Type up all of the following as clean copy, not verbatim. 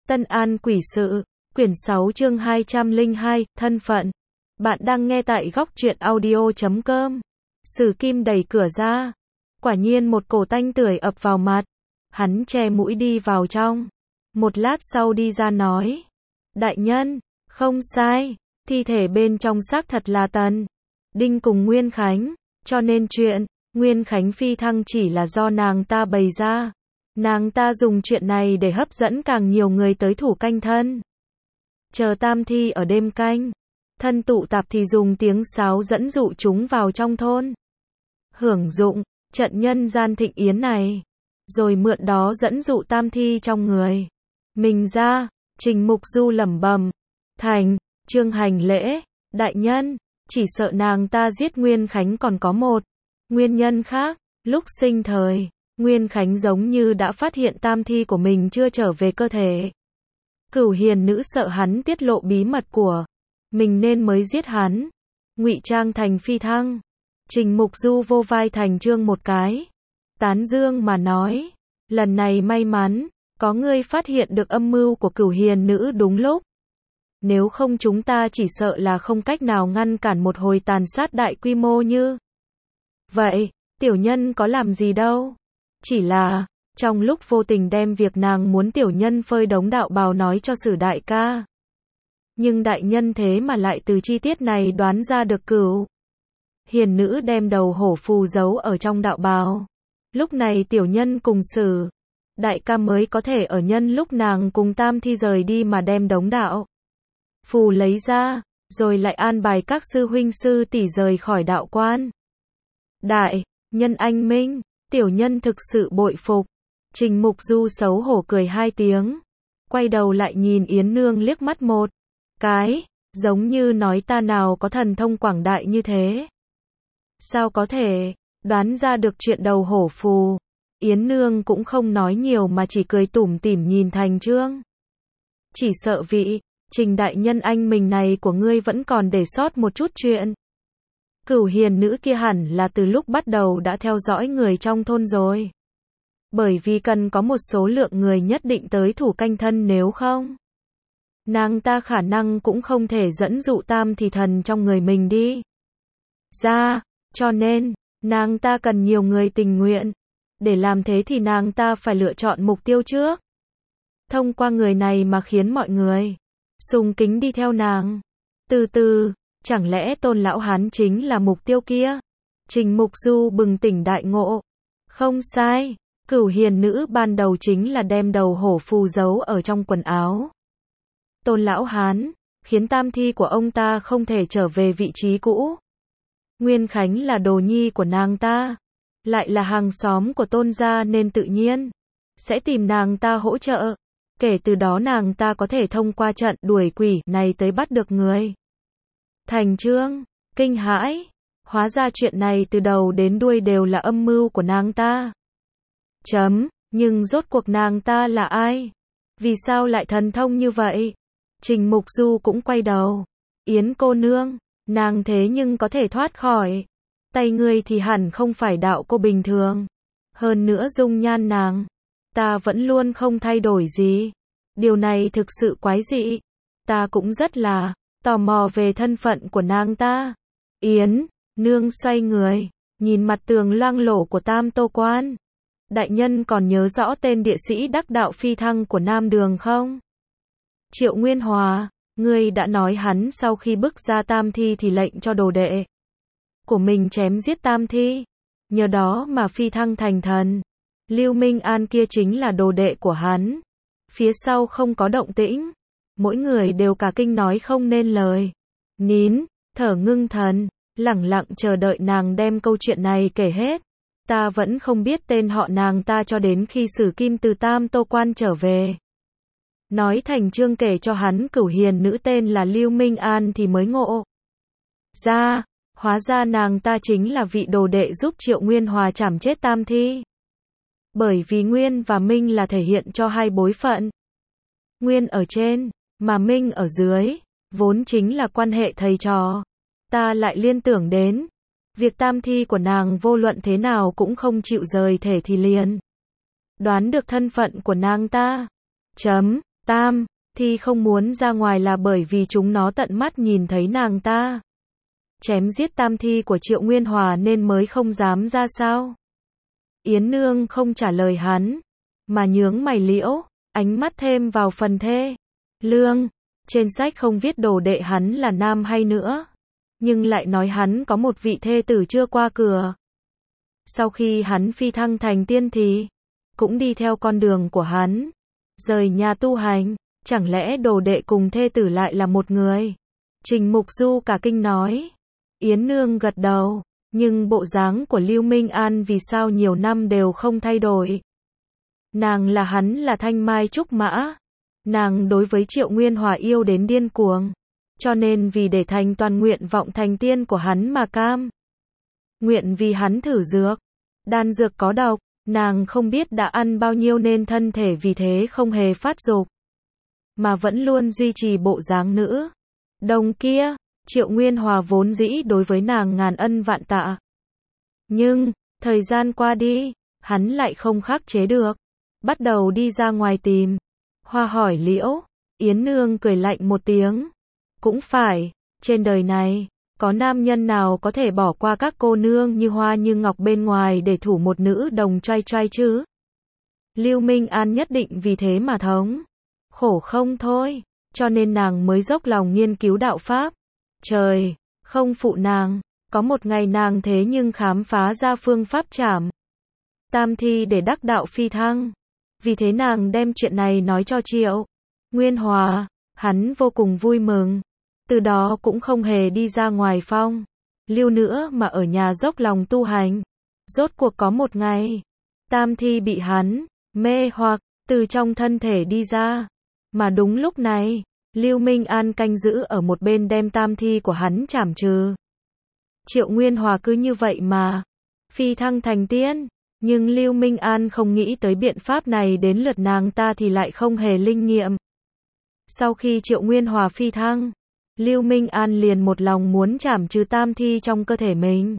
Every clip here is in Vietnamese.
Tân An Quỷ Sự, quyển 6 chương 202, thân phận. Bạn đang nghe tại góc truyện audio.com. Sử Kim đẩy cửa ra. Quả nhiên một cổ tanh tưởi ập vào mặt. Hắn che mũi đi vào trong. Một lát sau đi ra nói. Đại nhân, không sai, thi thể bên trong xác thật là Tần Đinh cùng Nguyên Khánh. Cho nên chuyện Nguyên Khánh phi thăng chỉ là do nàng ta bày ra. Nàng ta dùng chuyện này để hấp dẫn càng nhiều người tới thủ canh thân. Chờ tam thi ở đêm canh thân tụ tập thì dùng tiếng sáo dẫn dụ chúng vào trong thôn. Hưởng dụng trận nhân gian thịnh yến này. Rồi mượn đó dẫn dụ tam thi trong người mình ra. Trình Mục Du lẩm bẩm. Thành chương hành lễ. Đại nhân, chỉ sợ nàng ta giết Nguyên Khánh còn có một nguyên nhân khác. Lúc sinh thời, Nguyên Khánh giống như đã phát hiện tam thi của mình chưa trở về cơ thể. Cửu hiền nữ sợ hắn tiết lộ bí mật của mình nên mới giết hắn. Ngụy trang thành phi thăng. Trình Mục Du vô vai thành trương một cái. Tán dương mà nói. Lần này may mắn, có ngươi phát hiện được âm mưu của cửu hiền nữ đúng lúc. Nếu không chúng ta chỉ sợ là không cách nào ngăn cản một hồi tàn sát đại quy mô như vậy. Tiểu nhân có làm gì đâu. Chỉ là, trong lúc vô tình đem việc nàng muốn tiểu nhân phơi đống đạo bào nói cho Sử đại ca. Nhưng đại nhân thế mà lại từ chi tiết này đoán ra được cửu hiền nữ đem đầu hổ phù giấu ở trong đạo bào. Lúc này tiểu nhân cùng Sử đại ca mới có thể ở nhân lúc nàng cùng tam thi rời đi mà đem đống đạo phù lấy ra, rồi lại an bài các sư huynh sư tỷ rời khỏi đạo quan. Đại nhân anh minh, tiểu nhân thực sự bội phục. Trình Mục Du xấu hổ cười hai tiếng, quay đầu lại nhìn Yến Nương liếc mắt một cái, giống như nói ta nào có thần thông quảng đại như thế. Sao có thể đoán ra được chuyện đầu hổ phù. Yến Nương cũng không nói nhiều mà chỉ cười tủm tỉm nhìn Thành Trương. Chỉ sợ vị Trình đại nhân anh mình này của ngươi vẫn còn để sót một chút chuyện. Cửu hiền nữ kia hẳn là từ lúc bắt đầu đã theo dõi người trong thôn rồi. Bởi vì cần có một số lượng người nhất định tới thủ canh thân, nếu không nàng ta khả năng cũng không thể dẫn dụ tam thì thần trong người mình đi ra. Cho nên, nàng ta cần nhiều người tình nguyện. Để làm thế thì nàng ta phải lựa chọn mục tiêu trước. Thông qua người này mà khiến mọi người sùng kính đi theo nàng. Từ từ, chẳng lẽ Tôn lão hán chính là mục tiêu kia? Trình Mục Du bừng tỉnh đại ngộ. Không sai, cửu hiền nữ ban đầu chính là đem đầu hổ phù giấu ở trong quần áo Tôn lão hán, khiến tam thi của ông ta không thể trở về vị trí cũ. Nguyên Khánh là đồ nhi của nàng ta, lại là hàng xóm của Tôn gia nên tự nhiên sẽ tìm nàng ta hỗ trợ. Kể từ đó nàng ta có thể thông qua trận đuổi quỷ này tới bắt được người. Thành Trương kinh hãi, hóa ra chuyện này từ đầu đến đuôi đều là âm mưu của nàng ta. Nhưng rốt cuộc nàng ta là ai? Vì sao lại thần thông như vậy? Trình Mục Du cũng quay đầu. Yến cô nương, nàng thế nhưng có thể thoát khỏi tay ngươi thì hẳn không phải đạo cô bình thường. Hơn nữa dung nhan nàng ta vẫn luôn không thay đổi gì. Điều này thực sự quái dị. Ta cũng rất là tò mò về thân phận của nàng ta. Yến Nương xoay người, nhìn mặt tường loang lổ của Tam Tô Quan. Đại nhân còn nhớ rõ tên địa sĩ đắc đạo phi thăng của Nam Đường không? Triệu Nguyên Hòa, ngươi đã nói hắn sau khi bức ra tam thi thì lệnh cho đồ đệ của mình chém giết tam thi. Nhờ đó mà phi thăng thành thần. Lưu Minh An kia chính là đồ đệ của hắn. Phía sau không có động tĩnh. Mỗi người đều cả kinh nói không nên lời. Nín, thở ngưng thần, lẳng lặng chờ đợi nàng đem câu chuyện này kể hết. Ta vẫn không biết tên họ nàng ta cho đến khi Sử Kim từ Tam Tô Quan trở về. Nói Thành Trương kể cho hắn cửu hiền nữ tên là Lưu Minh An thì mới ngộ ra, hóa ra nàng ta chính là vị đồ đệ giúp Triệu Nguyên Hòa trảm chết tam thi. Bởi vì Nguyên và Minh là thể hiện cho hai bối phận. Nguyên ở trên, mà Minh ở dưới, vốn chính là quan hệ thầy trò. Ta lại liên tưởng đến việc tam thi của nàng vô luận thế nào cũng không chịu rời thể thì liền đoán được thân phận của nàng ta. Tam Thi không muốn ra ngoài là bởi vì chúng nó tận mắt nhìn thấy nàng ta chém giết Tam Thi của Triệu Nguyên Hòa nên mới không dám ra sao. Yến Nương không trả lời hắn, mà nhướng mày liễu, ánh mắt thêm vào phần thê lương. Trên sách không viết đồ đệ hắn là nam hay nữa, nhưng lại nói hắn có một vị thê tử chưa qua cửa. Sau khi hắn phi thăng thành tiên thì cũng đi theo con đường của hắn, rời nhà tu hành, chẳng lẽ đồ đệ cùng thê tử lại là một người? Trình Mục Du cả kinh nói. Yến Nương gật đầu, nhưng bộ dáng của Lưu Minh An vì sao nhiều năm đều không thay đổi? Nàng là hắn là thanh mai trúc mã, nàng đối với Triệu Nguyên Hòa yêu đến điên cuồng, cho nên vì để thành toàn nguyện vọng thành tiên của hắn mà cam nguyện vì hắn thử dược. Đan dược có độc, nàng không biết đã ăn bao nhiêu nên thân thể vì thế không hề phát dục, mà vẫn luôn duy trì bộ dáng nữ đồng kia. Triệu Nguyên Hòa vốn dĩ đối với nàng ngàn ân vạn tạ, nhưng thời gian qua đi, hắn lại không khắc chế được, bắt đầu đi ra ngoài tìm Hoa hỏi liễu. Yến Nương cười lạnh một tiếng. Cũng phải, trên đời này có nam nhân nào có thể bỏ qua các cô nương như Hoa như Ngọc bên ngoài để thủ một nữ đồng trai trai chứ? Lưu Minh An nhất định vì thế mà thống khổ không thôi, cho nên nàng mới dốc lòng nghiên cứu đạo pháp. Trời không phụ nàng, có một ngày nàng thế nhưng khám phá ra phương pháp trảm Tam Thi để đắc đạo phi thăng. Vì thế nàng đem chuyện này nói cho Triệu Nguyên Hòa, hắn vô cùng vui mừng, từ đó cũng không hề đi ra ngoài phong lưu nữa mà ở nhà dốc lòng tu hành. Rốt cuộc có một ngày, Tam Thi bị hắn mê hoặc từ trong thân thể đi ra, mà đúng lúc này, Lưu Minh An canh giữ ở một bên đem Tam Thi của hắn trảm trừ. Triệu Nguyên Hòa cứ như vậy mà phi thăng thành tiên, nhưng Lưu Minh An không nghĩ tới biện pháp này đến lượt nàng ta thì lại không hề linh nghiệm. Sau khi Triệu Nguyên Hòa phi thăng, Lưu Minh An liền một lòng muốn trảm trừ Tam Thi trong cơ thể mình,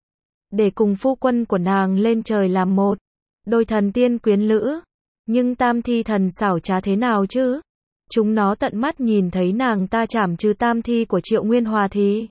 để cùng phu quân của nàng lên trời làm một đôi thần tiên quyến lữ. Nhưng Tam Thi thần xảo trá thế nào chứ? Chúng nó tận mắt nhìn thấy nàng ta trảm trừ Tam Thi của Triệu Nguyên Hòa thì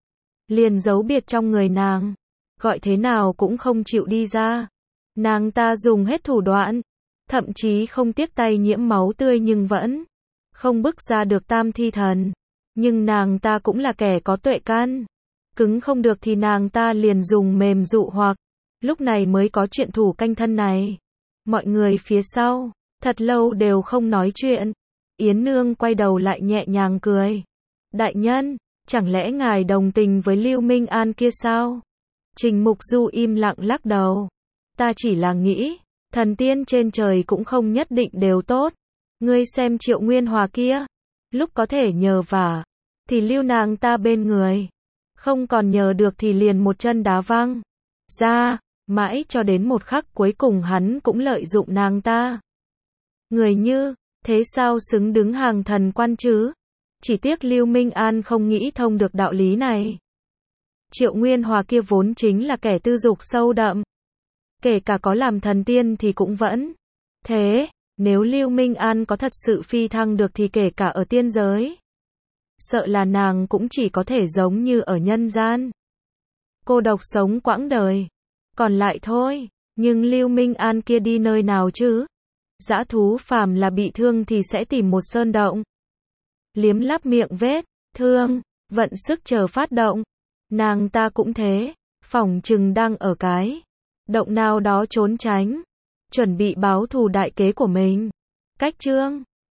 liền giấu biệt trong người nàng, gọi thế nào cũng không chịu đi ra. Nàng ta dùng hết thủ đoạn, thậm chí không tiếc tay nhiễm máu tươi nhưng vẫn không bức ra được Tam Thi thần. Nhưng nàng ta cũng là kẻ có tuệ căn, cứng không được thì nàng ta liền dùng mềm dụ hoặc, lúc này mới có chuyện thủ canh thân này. Mọi người phía sau thật lâu đều không nói chuyện. Yến Nương quay đầu lại nhẹ nhàng cười. Đại nhân, chẳng lẽ ngài đồng tình với Lưu Minh An kia sao? Trình Mục Du im lặng lắc đầu. Ta chỉ là nghĩ, thần tiên trên trời cũng không nhất định đều tốt. Ngươi xem Triệu Nguyên Hòa kia, lúc có thể nhờ vả, thì lưu nàng ta bên người. Không còn nhờ được thì liền một chân đá văng ra, mãi cho đến một khắc cuối cùng hắn cũng lợi dụng nàng ta. Người như thế sao xứng đứng hàng thần quan chứ? Chỉ tiếc Lưu Minh An không nghĩ thông được đạo lý này. Triệu Nguyên Hòa kia vốn chính là kẻ tư dục sâu đậm, kể cả có làm thần tiên thì cũng vẫn thế. Nếu Lưu Minh An có thật sự phi thăng được thì kể cả ở tiên giới, sợ là nàng cũng chỉ có thể giống như ở nhân gian, cô độc sống quãng đời còn lại thôi. Nhưng Lưu Minh An kia đi nơi nào chứ? Dã thú phàm là bị thương thì sẽ tìm một sơn động, liếm láp miệng vết thương, vận sức chờ phát động. Nàng ta cũng thế, phỏng chừng đang ở cái động nào đó trốn tránh, chuẩn bị báo thù đại kế của mình. Cách chương